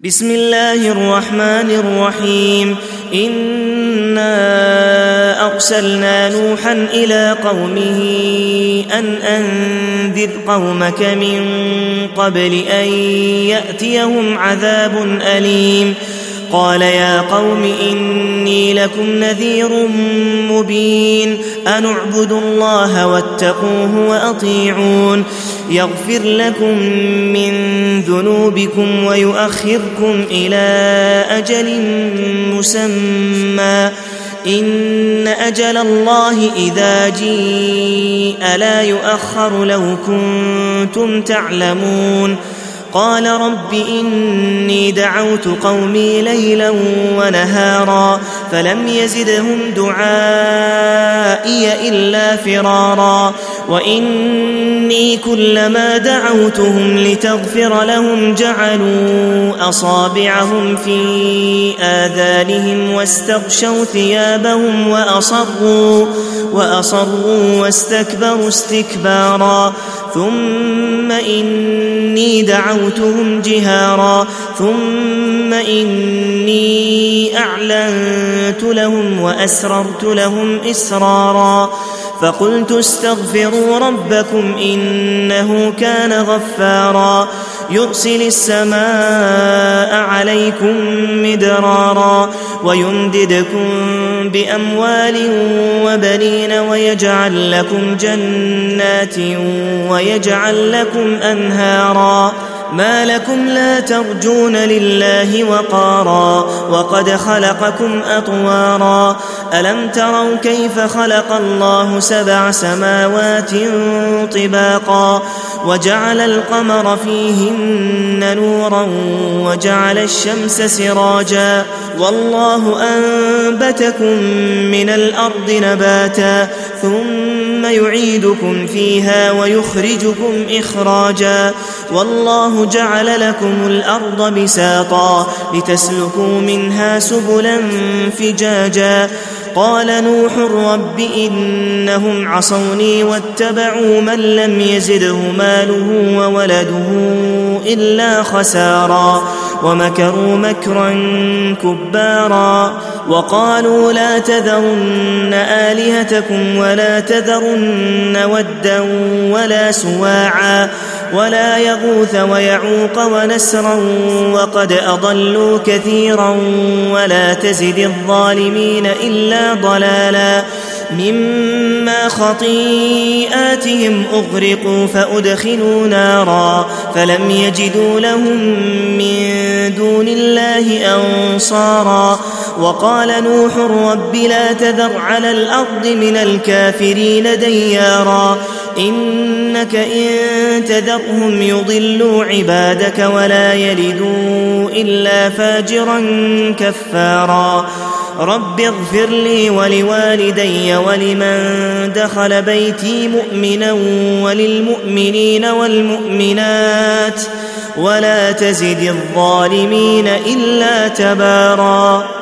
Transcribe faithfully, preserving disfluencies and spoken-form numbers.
بسم الله الرحمن الرحيم إنا أرسلنا نوحا إلى قومه أن أنذر قومك من قبل أن يأتيهم عذاب أليم قال يا قوم إني لكم نذير مبين أن اعبدوا الله واتقوه وأطيعون يغفر لكم من ذنوبكم ويؤخركم إلى أجل مسمى إن أجل الله إذا جيء لا يؤخر لو كنتم تعلمون قال رب إني دعوت قومي ليلا ونهارا فلم يزدهم دعائي إلا فرارا وإني كلما دعوتهم لتغفر لهم جعلوا أصابعهم في آذانهم واستغشوا ثيابهم وأصروا, وأصروا واستكبروا استكبارا ثم إني دعوتهم جهارا ثم إني أعلنت لهم وأسررت لهم إسرارا فقلت استغفروا ربكم إنه كان غفارا يرسل السماء عليكم مدرارا ويمددكم بأموال وبنين ويجعل لكم جنات ويجعل لكم أنهارا ما لكم لا ترجون لله وقارا وقد خلقكم أطوارا ألم تروا كيف خلق الله سبع سماوات طباقا وجعل القمر فيهن نورا وجعل الشمس سراجا والله أنبتكم من الأرض نباتا ثم يعيدكم فيها ويخرجكم إخراجا والله جعل لكم الأرض بساطا لتسلكوا منها سبلا فجاجا قال نوح رب إنهم عصوني واتبعوا من لم يزده ماله وولده إلا خسارا ومكروا مكرا كبارا وقالوا لا تذرن آلهتكم ولا تذرن ودا ولا سواعا ولا يغوث ويعوق ونسرا وقد أضلوا كثيرا ولا تزد الظالمين إلا ضلالا مما خطيئاتهم أغرقوا فأدخلوا نارا فلم يجدوا لهم من دون الله أنصارا وقال نوح رب لا تذر على الأرض من الكافرين ديارا إنك إن تذرهم يضلوا عبادك ولا يلدوا إلا فاجرا كفارا رب اغفر لي ولوالدي ولمن دخل بيتي مؤمنا وللمؤمنين والمؤمنات ولا تزد الظالمين إلا تبارا.